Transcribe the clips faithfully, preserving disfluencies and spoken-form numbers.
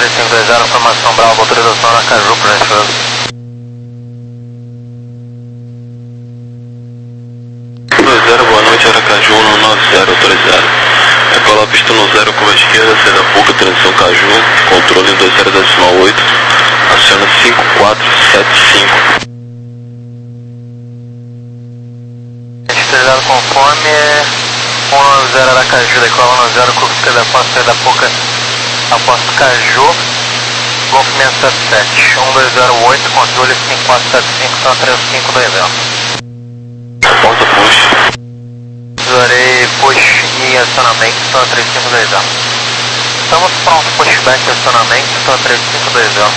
três cinco dois zero, formação Bravo, autorização na Caju, por gentileza. dois zero, boa noite, Aracaju, no nove zero, autorizado. É cola pista no zero, curva esquerda, saída Puca, transição Caju, controle dois zero decimal oito, aciona cinco quatro sete cinco. Autorizado conforme um nove zero Aracaju, decola um nove zero, curva esquerda após saída Puca, após Caju, Golf seis sete sete, um dois zero oito, controle cinco quatro sete cinco, são três cinco dois zero. Porta push. Visualizei push e acionamento, são três cinco dois zero. Estamos prontos, pushback e acionamento, são três cinco dois zero.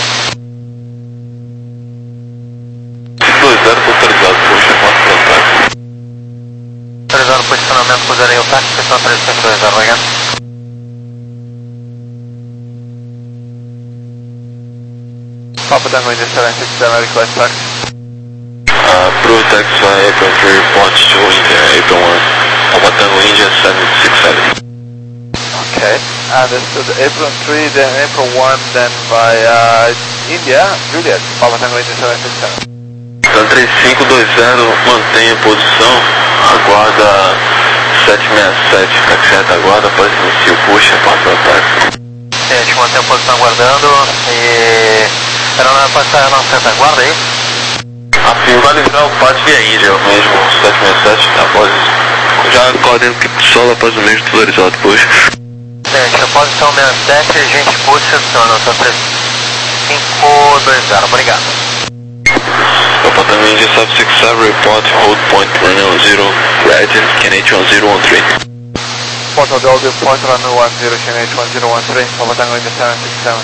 dois zero, autorizado, push, quatro para táxi. Autorizado posicionamento, puserei o táxi, são três cinco dois zero, obrigado. Papa Tango India seven six seven, request taxi. Uh, Approve taxi via Apron three, report to India, Apron one. Papa Tango India seven six seven. Okay, understood. Apron three, then Apron one, then via India, Juliet, Papa Tango India seven six seven. Então três cinco dois zero, mantenha a posição, aguarda sete seis sete, taxi reta aguarda, após iniciar o push, quatro para táxi. Sim, a gente mantém a posição aguardando e... Era na passar a nossa retaguarda, é isso? Afim, vai livrar o pátio via Índia, o mesmo sete seis sete, após já coordenando que solo após o mesmo autorizado, push. Gente, após então seis sete, a gente puxa aciona, só três cinco dois zero, obrigado. Papa Tango India seven six seven, report, hold point, runway zero, gradient, K N H one zero one three. Port of the audio point, runway one zero, K N H one zero one three, Papa Tango India seven six seven.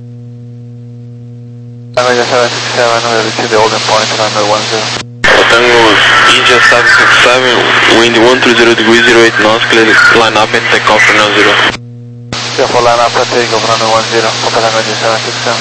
Tango India seven six seven, we reach the holding point, runway one zero. Tango India seven six seven, wind one three zero degrees, zero eight knots, clear line up and take off for now zero. Clear for line up and take off runway one zero, Papa Tango India seven six seven.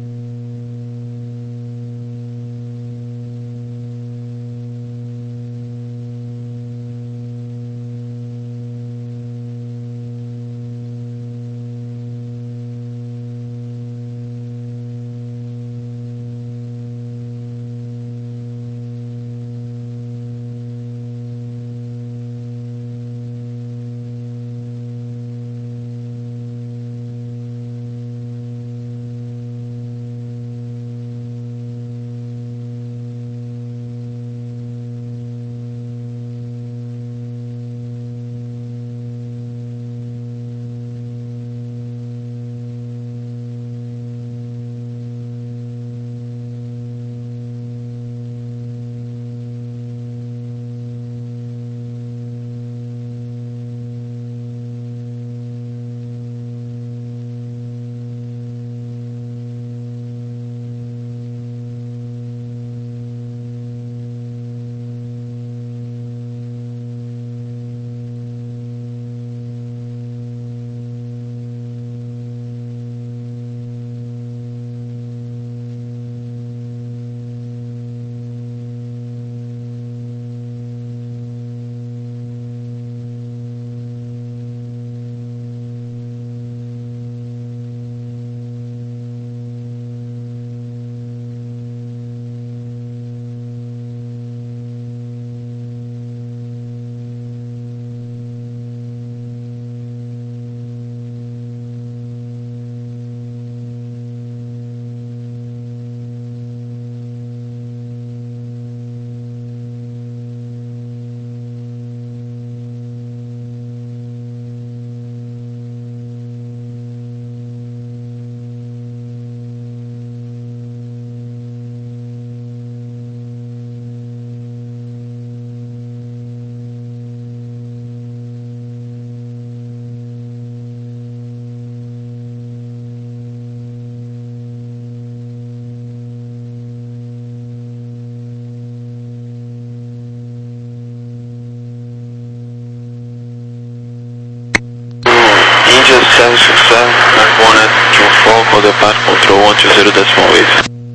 India seven six seven, one at two four, call depart control one two zero decimal eight.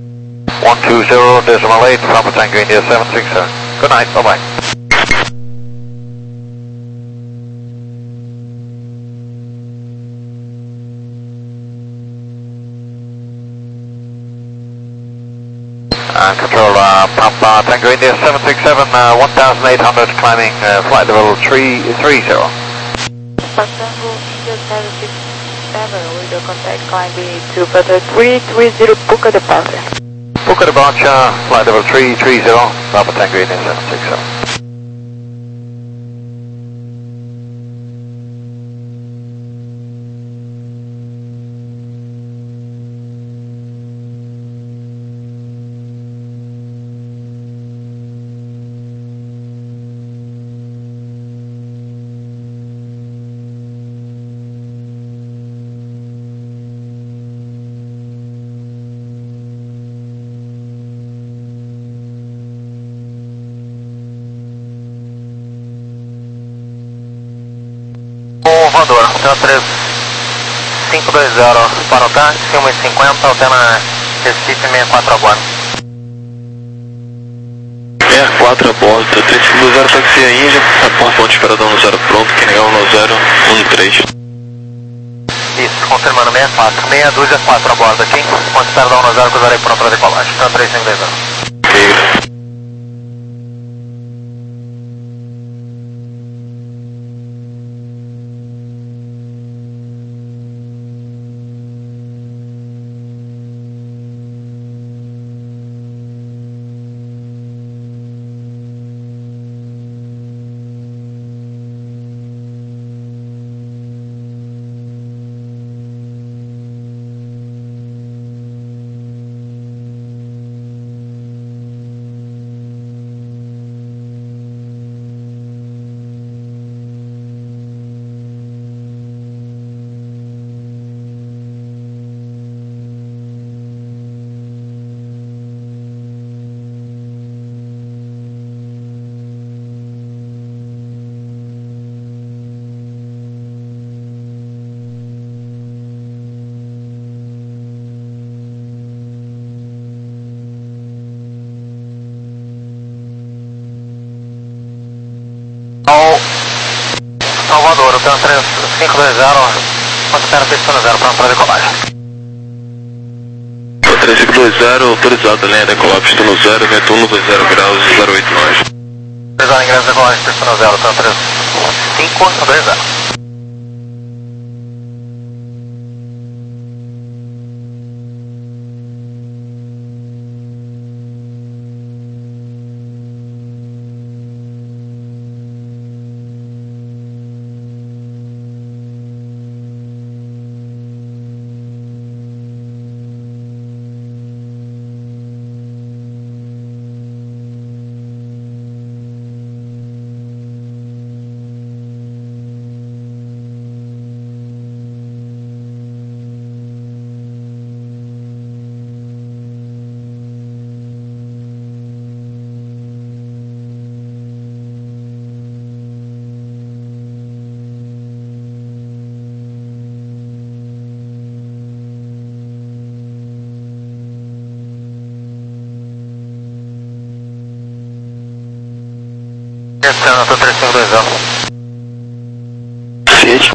one two zero decimal eight, Papa Tango India seven six seven. Good night, bye bye. Uh, control uh, Papa Tango India seven six seven, uh, one thousand eight hundred climbing uh, flight level three three zero. Papa Tango India seven six seven, with the contact climbing to further three three zero, Puka departure. Puka departure, flight level three three zero, Papa Tango India seven six seven. Voador, Hotel três cinco dois zero para o táxi, um e cinquenta, altena Recife sessenta e quatro aguardo. sessenta e quatro a bordo, três cinco dois zero, taxi a Índia, aporta ponte esperador no zero pronto, que negar no zero um três. Isso, confirmando sessenta e quatro, meia dúzia quatro a bordo aqui, ponte esperador no zero, cruzarei pronto para decolagem, então três cinco dois zero. Liga. Ao Salvador, Tan três cinco dois zero, considera pista no zero para decolagem. três cinco dois zero, autorizado, linha decolar, pista no zero, vento um dois zero graus, zero oito nós. Autorizado ingresso de decolagem, pista no zero, Tan três cinco dois zero. Descendo, Tan três cinco dois zero. Fiat.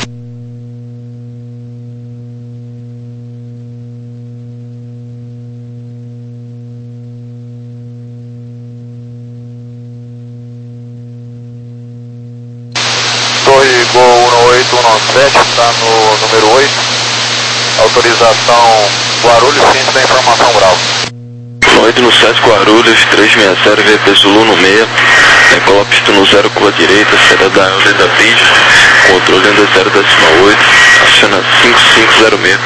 Torre Gol um oito um sete, está no número oito. Autorização Guarulhos, ciência da informação Bravo. oito no sete Guarulhos, três seis zero, V P Zulu no meia. Decola pista no zero com a direita, saída da L da Bridge, controle ainda zero decimal oito, aciona cinco cinco zero seis.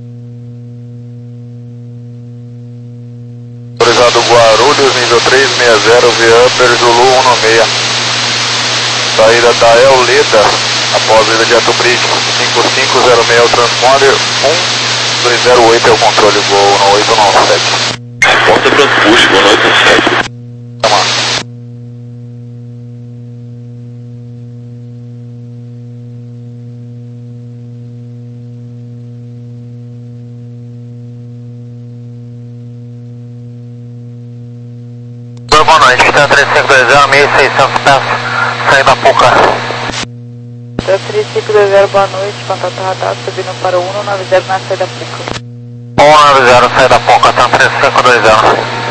Autorizado Guarulhos, nível três seis zero, V Upper Zulu um seis. Saída da El Leda, após a ida de Ato Bridge, cinco cinco zero seis é o transponder, um dois zero oito é o controle Gol um oito um sete. Porta Branco Push, boa noite, um sete. Boa noite, Tan três cinco dois zero, mil e seiscentos pés, saída Puca. Tan três cinco dois zero, boa noite, contato radar, subindo para o um nove zero na saída Puca. um nove zero, saída Puca, Tan três cinco dois zero.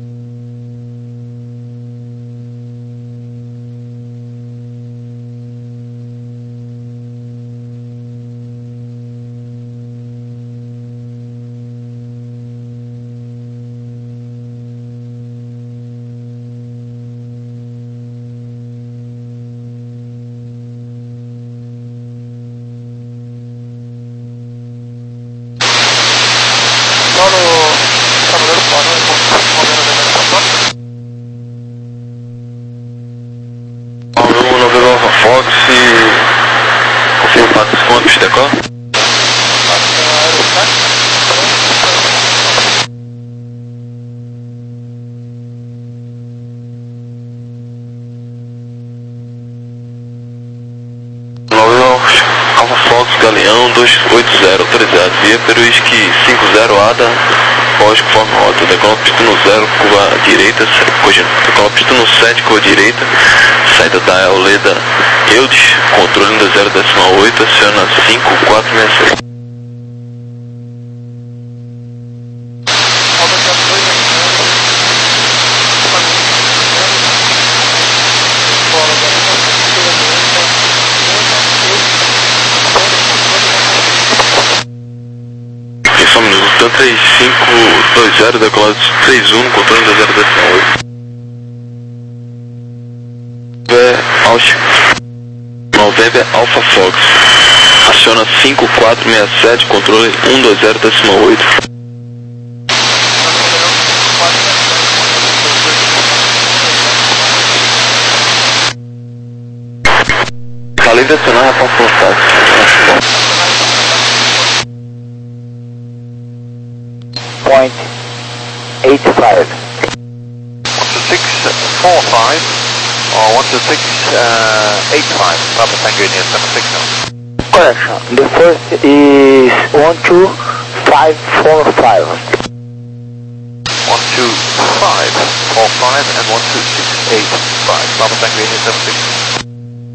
Fox e confirma o pato com a pista decola. Alfa Fox Galeão dois oito zero, autorizado, via Peruísque cinco zero Ada, pós conforme rota, decola pista no zero, curva direita, decola pista no sete, curva direita, saída da Euleda Eudes, controle da zero decimal oito, aciona cinco quatro seis seis. Só um minuto, Tan três cinco dois zero, decolado três um, controle da zero decimal oito. November Alpha Fox, aciona cinco quatro seis sete, controle um dois zero decimal oito. Calibre acionar, rapaz, contato. Point eight five. one two six four five or one two six eight five. Papa Tango India seven six now. Correction. The first is one two five four five. one two five four five and one two six eight five. Papa Tango India seven six.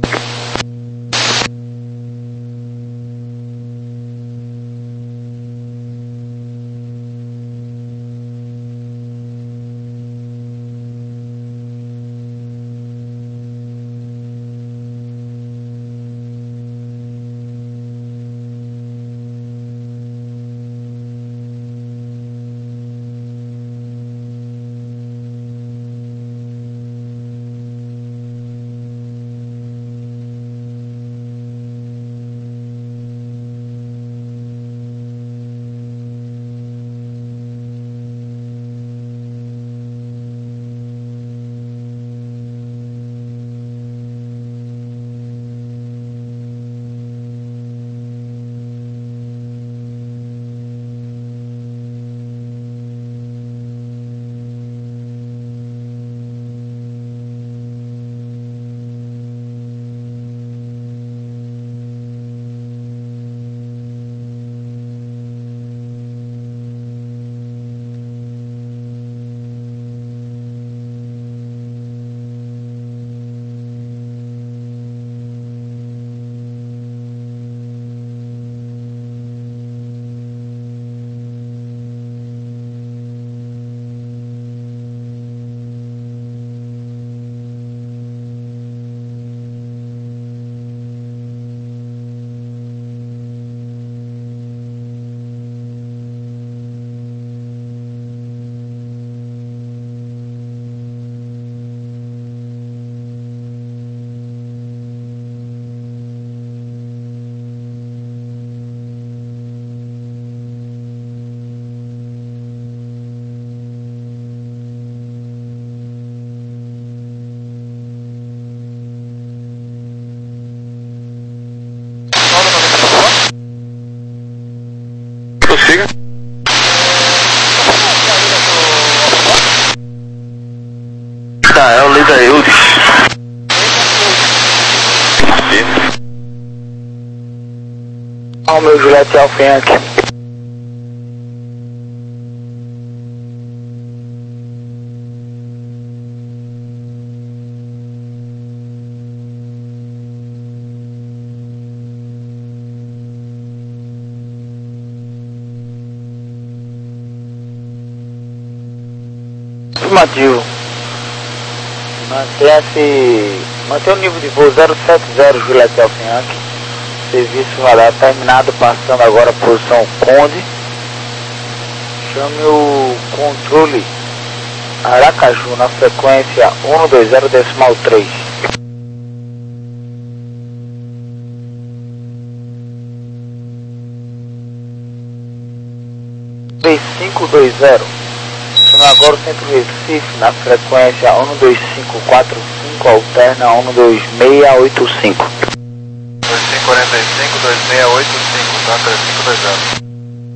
Romeo Juliette Alfa Yankee. Afirmativo. Mantenha-se. Mantenha o nível de voo zero sete zero Juliette Alfa Yankee. Serviço radar terminado, passando agora a posição Conde. Chame o controle Aracaju na frequência um dois zero decimal três. três cinco dois zero. Chame agora o centro Recife na frequência um dois cinco quatro cinco, alterna um dois seis oito cinco. dois cinco quatro cinco, dois seis oito cinco, tá? três cinco dois zero.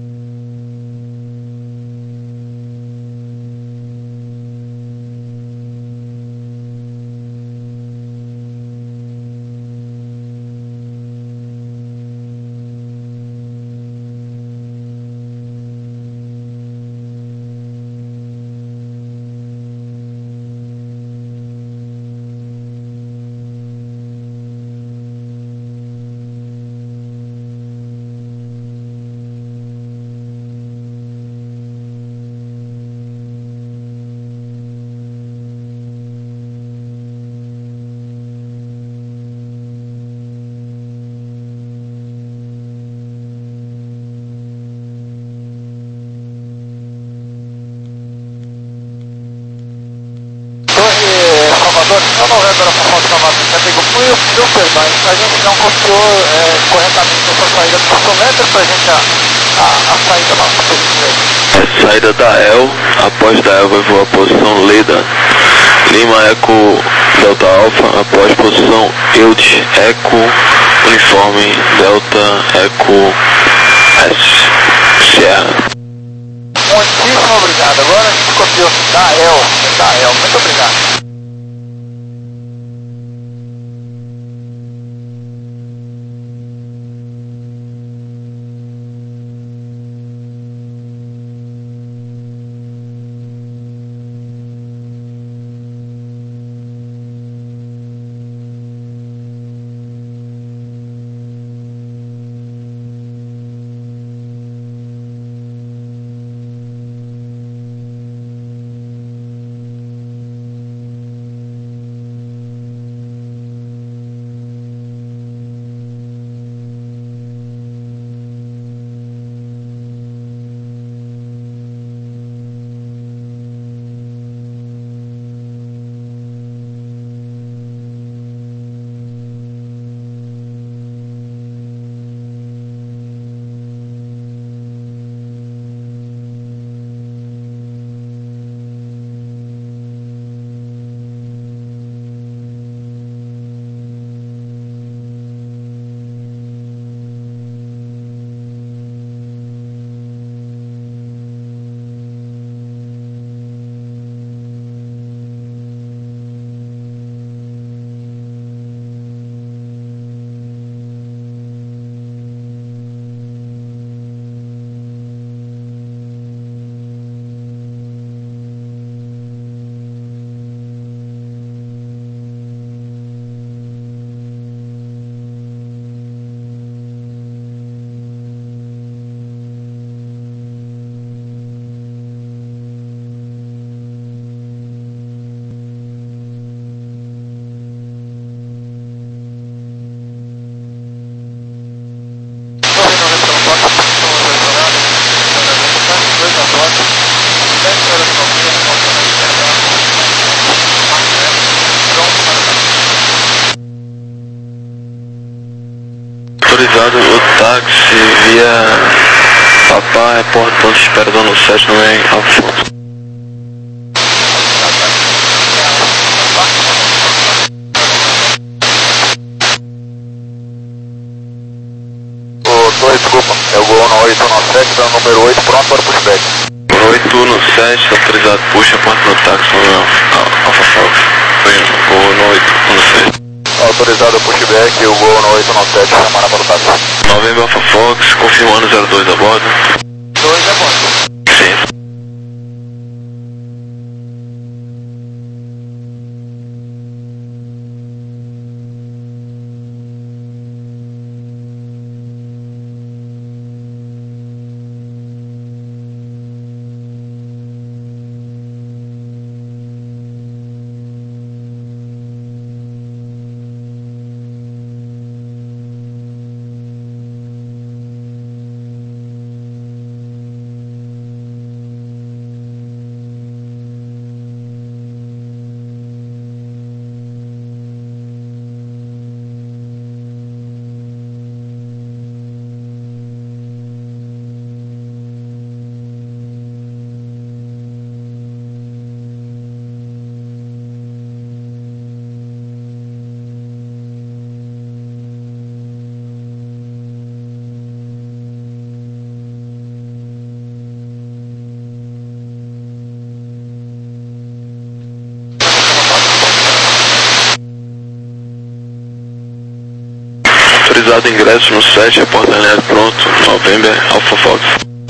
Não, não é para a formação nove sete, fui o super, mas a gente não confiou é, corretamente essa saída do pulsômetro para a gente a, a, a saída lá do pulsômetro. A saída da E L, após da E L vai voar a posição Leda, Lima Eco Delta Alpha, após posição Eud Eco Uniforme Delta Eco S Sierra. Muitíssimo obrigado, agora a gente confiou da E L, da E L, muito obrigado. Autorizado o táxi via Papá, repórter ponto de espera do ano sete também, Alfonso. Ô, desculpa, é o Gol oito nove sete, dando número oito, pronto para o pushback. oito no sete, autorizado, puxa a porta do táxi, Alfa Fox. Foi o oito no sete. Autorizado pushback, o Gol no oito nove sete, chamando para o táxi. Novembro Alpha Fox, confirmando zero dois a bordo. dois a bordo. Sim. Autorizado ingresso no sete, porta alinhado pronto, November Alpha Fox.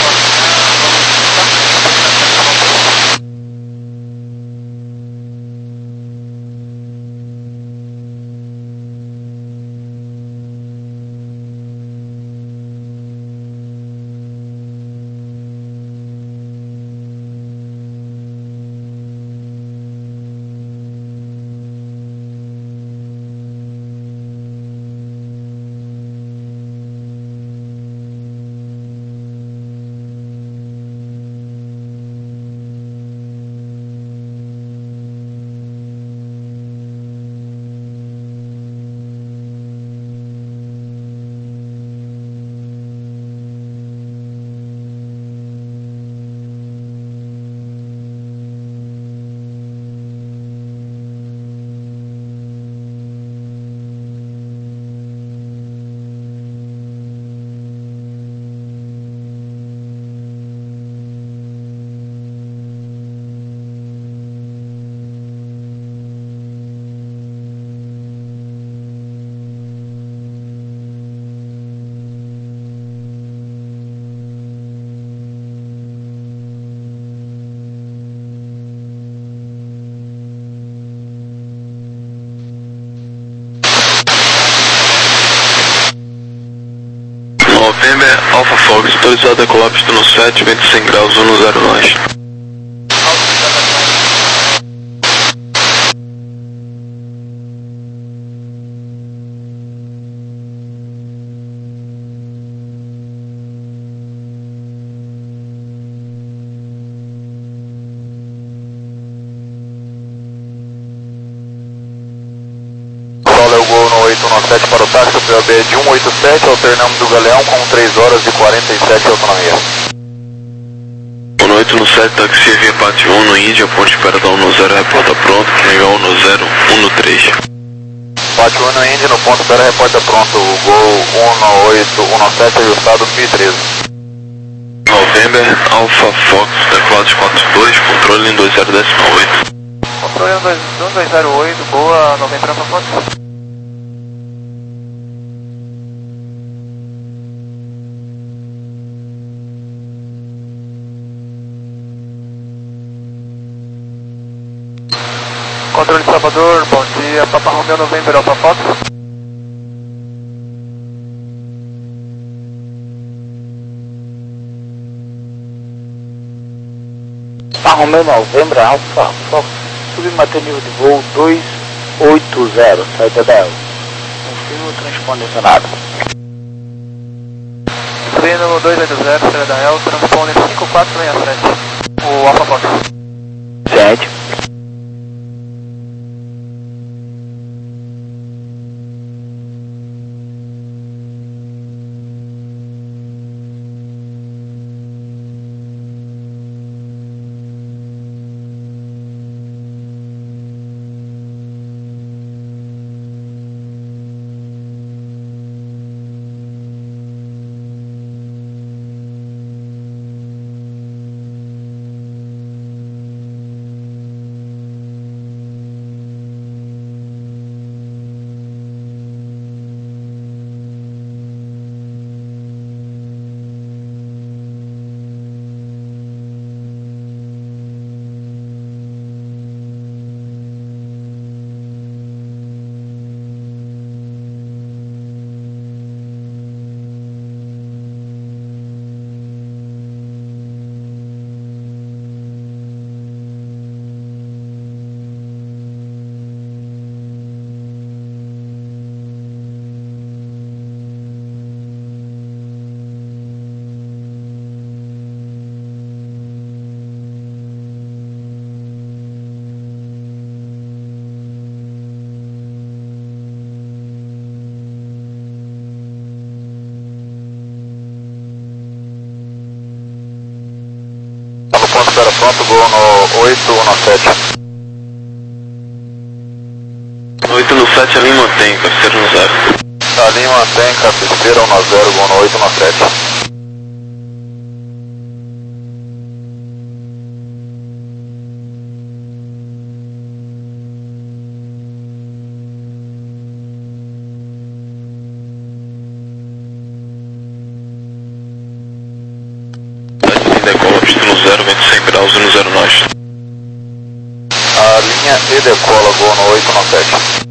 November Alpha Fox, autorizado a decolar pista no sete, vento cem graus, um zero nós. oito nove sete para o táxi, o P O B é de um oito sete, alternamos do Galeão com três horas e quarenta e sete autonomia. Boa noite no sete, taxi via Pátio um no Índia, ponte espera da um no zero, reporta pronto, nível um no zero, um no três. Pátio um no Índia, no ponto espera, reporta pronto, o Gol um no oito um nove sete, ajustado mil e treze. November Alpha Fox, decolado quatro dois, controle em dois zero oito. Controle um dois zero oito, boa, Novembro Alpha Fox. Controle de Salvador, bom dia, Papa Romeo November Alpha Fox. Papa Romeo November Alpha Fox, submanter nível de voo dois oito zero, saída da El. Confirmo o transponder acionado. Subindo dois oito zero, saída da El, transponder cinco quatro seis sete, o Alpha Fox. sete. Tá pronto, gol no oito um sete. oito no sete ali mantém, cabeceira no zero. Ali mantém, cabeceira um zero, gol no oito um sete. Decola, pista no zero, vento cem graus e no zero nós. A linha E decola, gol no oito um sete.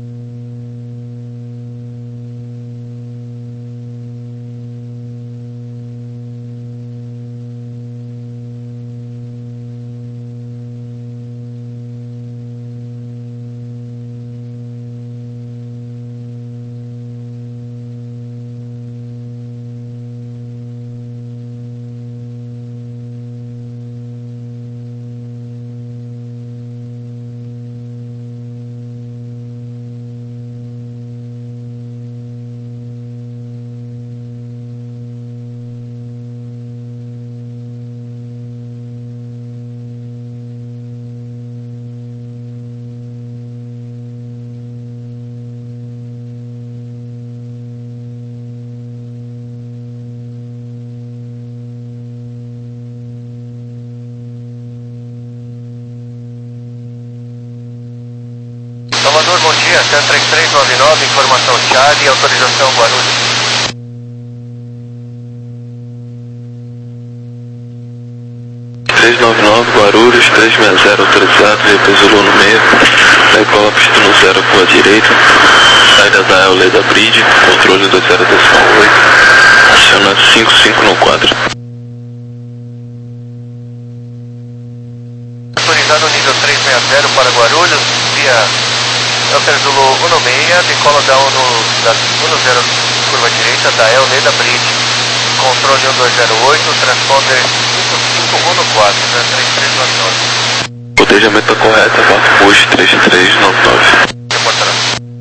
Salvador, bom dia, Cam três três nove nove, informação Charlie, autorização Guarulhos. três nove nove, Guarulhos, três seis zero, autorizado, depois Zulu no meio, decola, pista no zero, curva direita, saída da Eole da Bridge, controle dois zero oito, aciona cinco cinco no quadro. Autorizado nível três seis zero para Guarulhos, via Elter Zulu um seis, decola da um zero, curva direita da Eole da Bridge, controle um dois zero oito, transponder cinco cinco um quatro, três três nove nove. Cotejamento correto, quatro push três três nove nove. Reportará.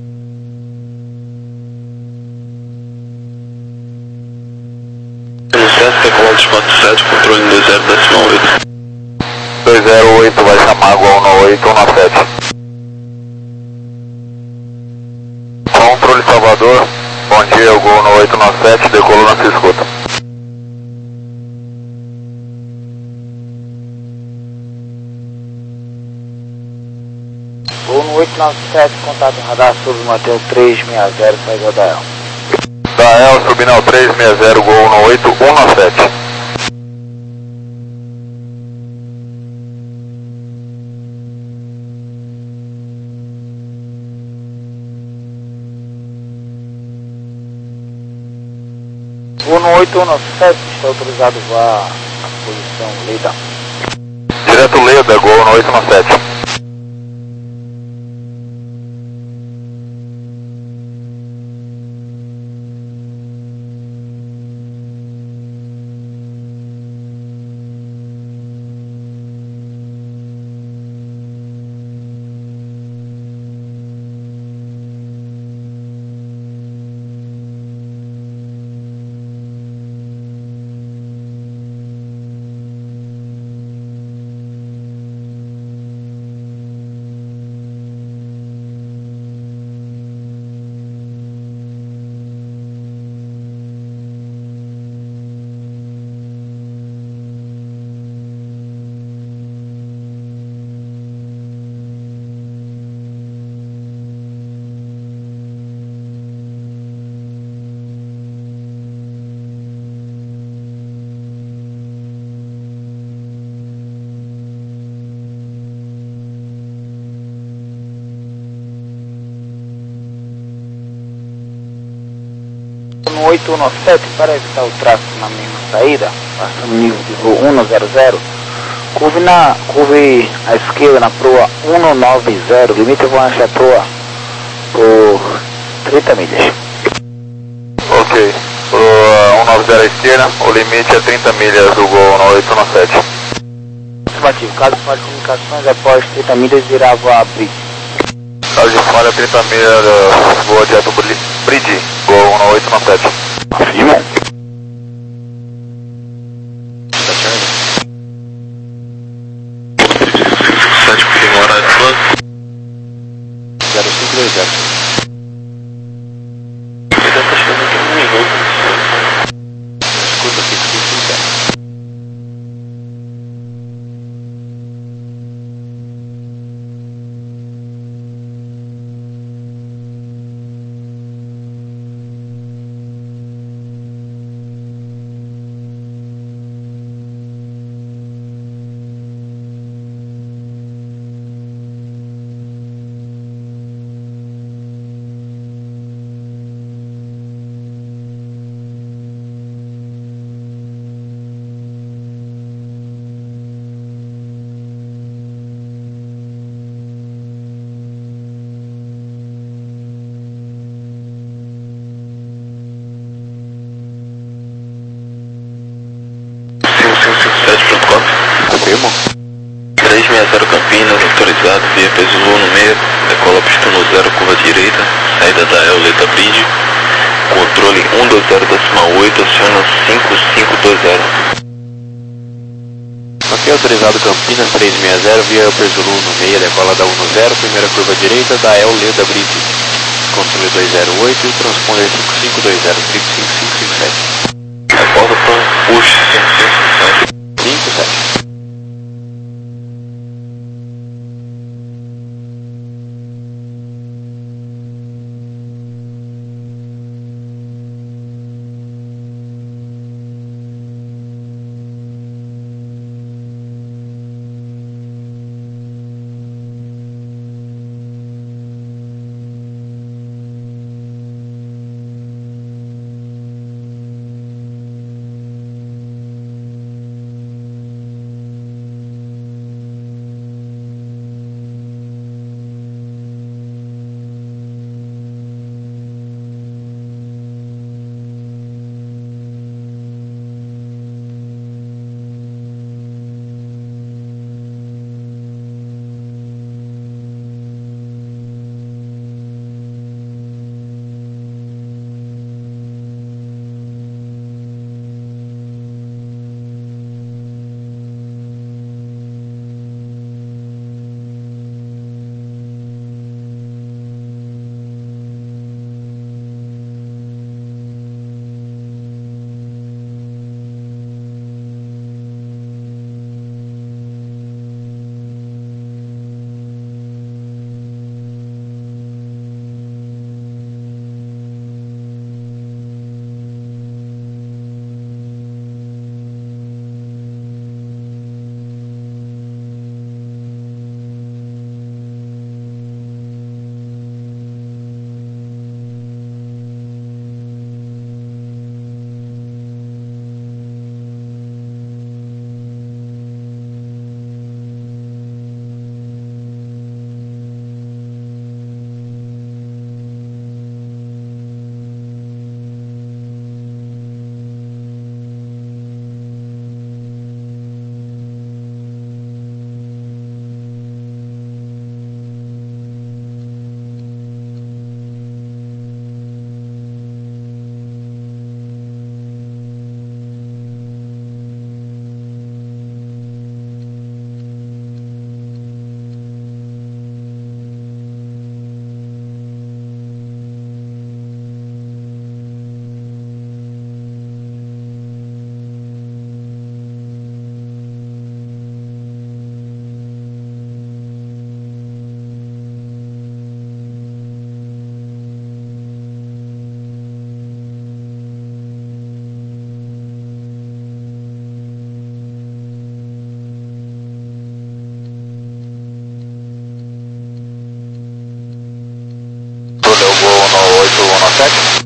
No sete, decola dos quatro sete, controle dois zero oito. dois zero oito vai chamar, gol no oito um sete. Controle Salvador, bom dia, o gol no oito um sete, decolou na sua escuta. Gol no oito nove sete, contato radar sobre Mateus três seis zero, saída da El. Da El, subindo ao três seis zero, gol no oito um sete. Gol no oito um sete, está autorizado vá à posição Leda. Direto Leda, gol no oito um sete. No oito um sete, para evitar o tráfego na mesma saída, passando o nível de voo um zero zero, curve, na, curve à esquerda na proa um nove zero, limite eu vou achar a proa por trinta milhas. Ok, proa um nove zero à esquerda, o limite é trinta milhas do gol no oito um sete. Afirmativo, caso de falha de comunicações após trinta milhas irá voar a Bridge. Caso de falha, trinta milhas, uh, voa direto Bridge, gol no oito um sete. Afirma. no horário de plano. zero cinco dois zero. Ele deve estar chegando aqui no minuto. Escuta, cinco cinco cinco zero. Confirmo. três seis zero Campinas, autorizado, via peso Zulu no meio, decola pista no zero, curva direita, saída da Eoleta Bridge, controle um dois zero decimal oito, aciona cinco cinco dois zero. Ok, autorizado Campinas três seis zero, via Perzulu no meio, decola da um no zero, primeira curva direita da Eoleta Bridge, controle dois zero oito, transponder cinco cinco dois zero, triplo cinco cinco cinco sete. Reporta para push cinco cinco cinco sete. oito um sete.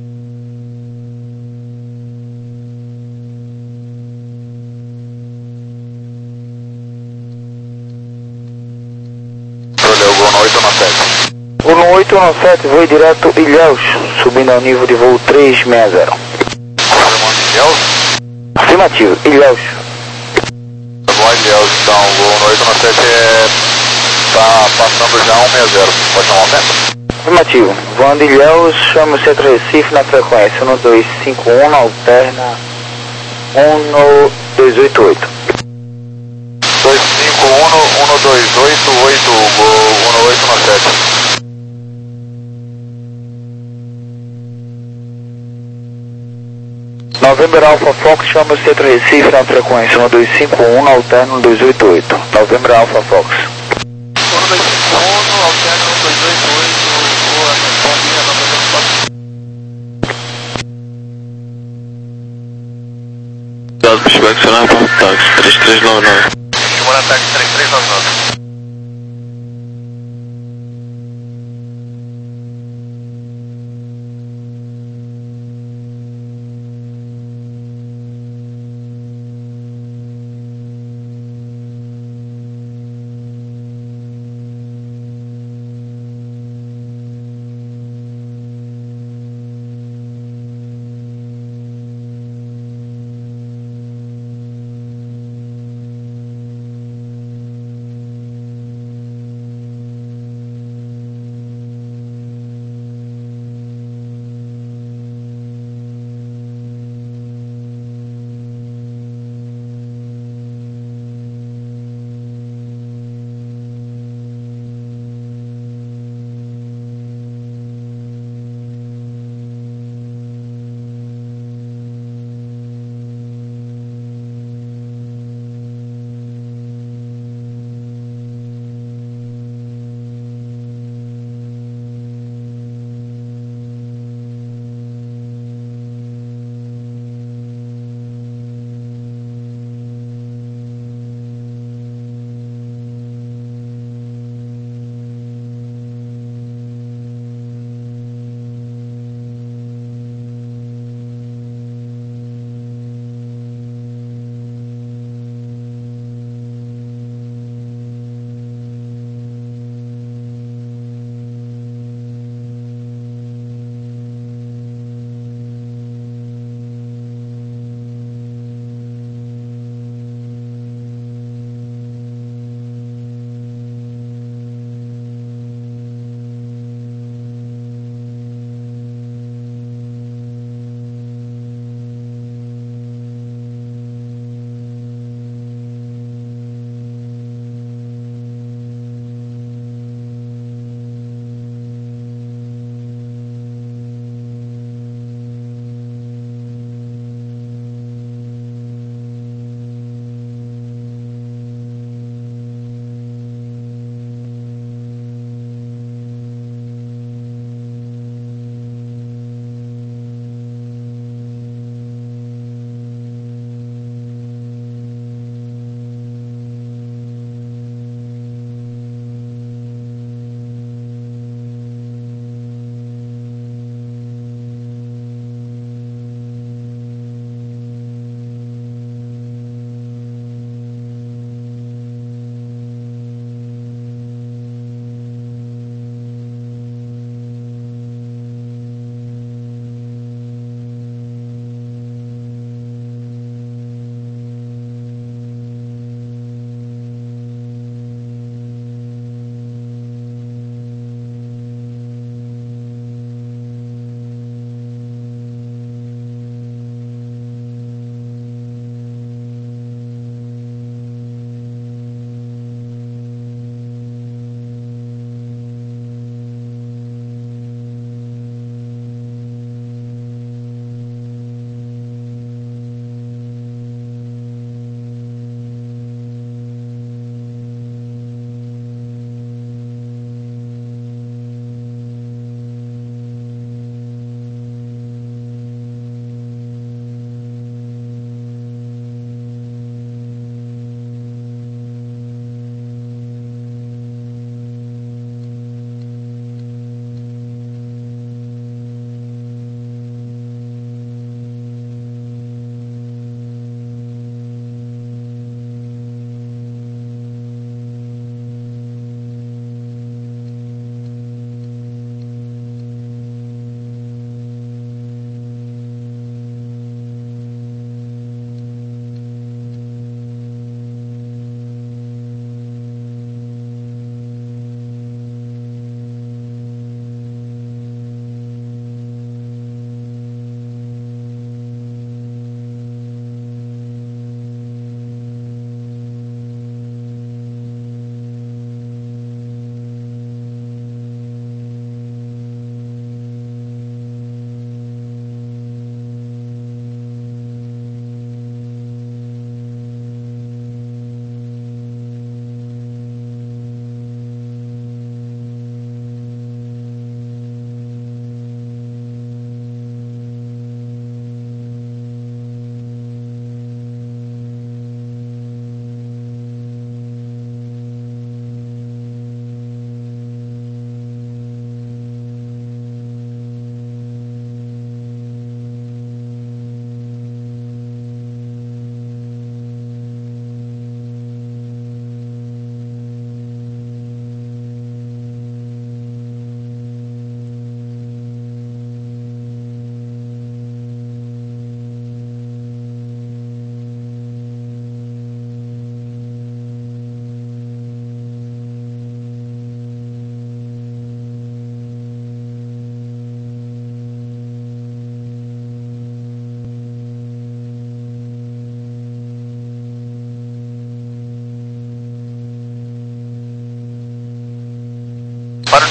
Troleu Gol no oito um sete. Gol no oito um sete, voo direto Ilhéus, subindo ao nível de voo três seis zero. Confirmando Ilhéus? Afirmativo, Ilhéus. Bom, Ilhéus, então, Gol no oito um sete é... tá passando já um seis zero. Pode chamar o centro? Afirmativo, voando Ilhéus, chama o centro Recife na frequência um dois cinco um, alterna um dois oito oito. dois cinco um, um dois oito oito. oito, Gol um oito um sete. November Alpha Fox, chama o centro Recife na frequência um dois cinco um, alterno dois oito oito. November Alpha Fox. um dois cinco um, alterno dois oito oito, boa, bom dia, November Fox. Dado pushback, será para o táxi três três nove nove. Chamou na táxi três três nove nove.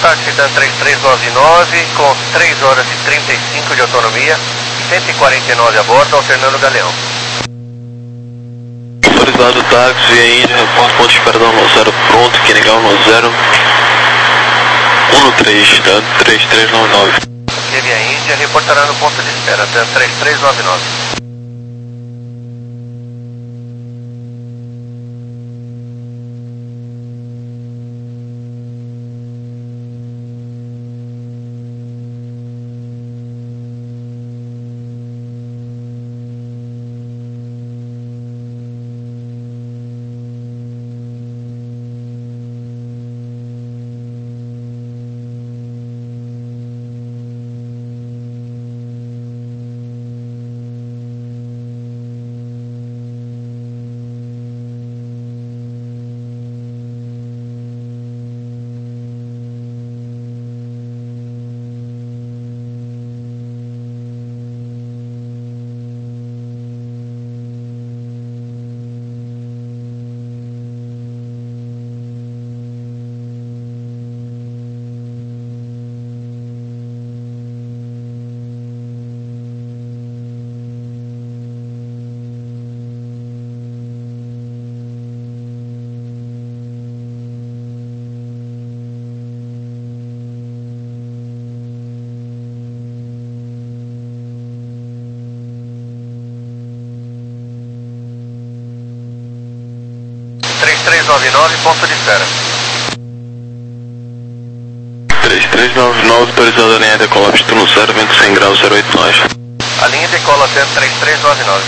táxi da três três nove nove com três horas e trinta e cinco de autonomia, cento e quarenta e nove a bordo, alternando Galeão. Autorizado táxi via Índia, reporte ponto de espera da um zero pronto, que ligar um zero um três, da três três nove nove. Ok, via Índia, reportará no ponto de espera, da três três nove nove. três três nove nove, ponto de espera. três três nove nove, autorizado a linha decola pista no zero, vento cem graus, zero oito nós. A linha decola até três três nove nove.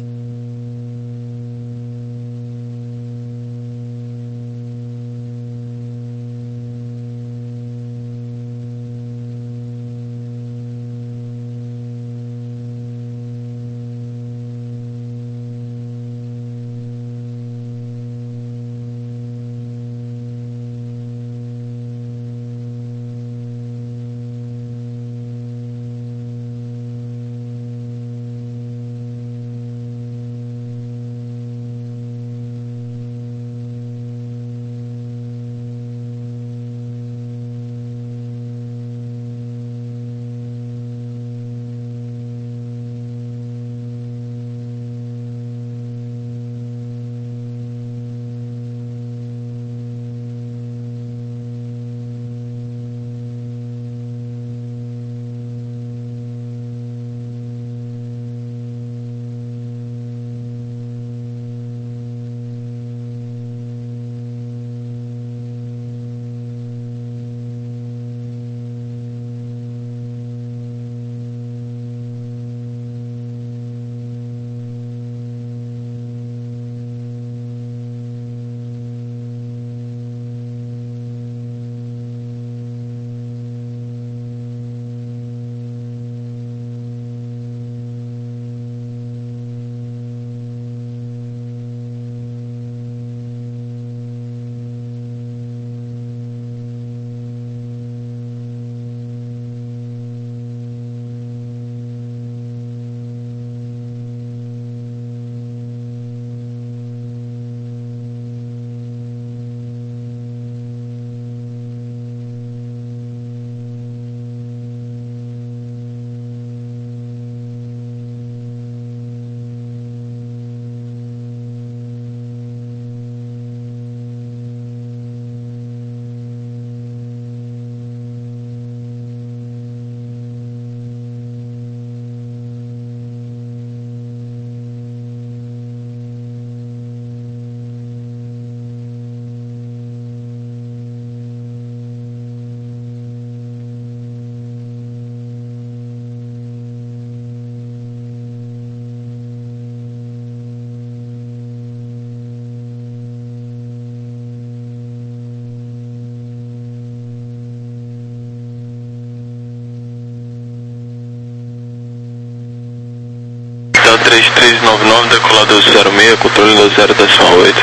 três três nove nove, decolado zero seis, controle do zero decimal oito.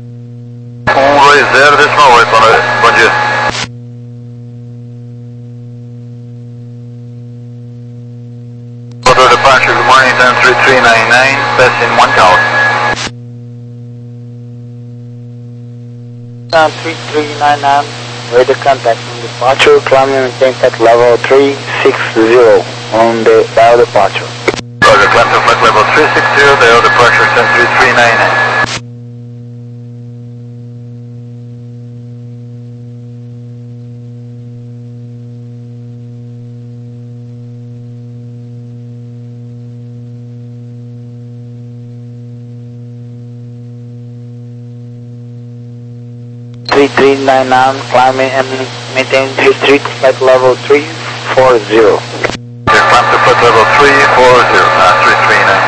um dois zero decimal oito, bom dia. Order departure, good morning, ten three three nine nine, passing one tower. ten three three nine nine, Radio contact on departure, climb and maintain flight level three six zero on the dial departure. Roger, climb to flight level three six zero, dial departure ten three three nine nine. three three nine nine, climbing and maintain district flight level three four zero. Okay, climb to flight level three four zero, uh, three three nine.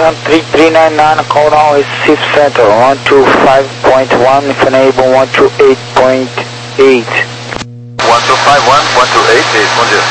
seven three three nine nine, call down Recife Center, one two five point one, if enable one two eight point eight. one two five one, one two eight eight, bom dia.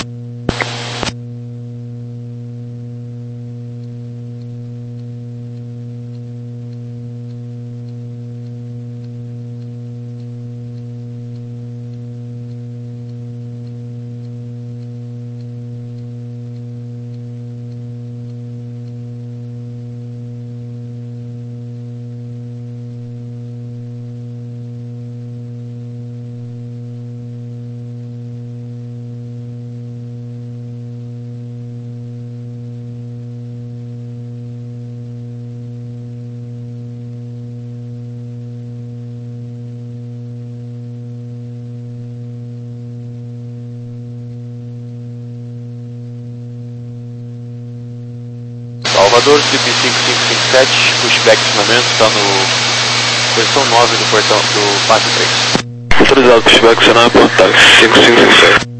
Salvador, C P cinco cinco cinco sete, pushback de acionamento, está no posição nove do portão do pátio três. Autorizado, pushback, acionamento, táxi cinco cinco cinco sete.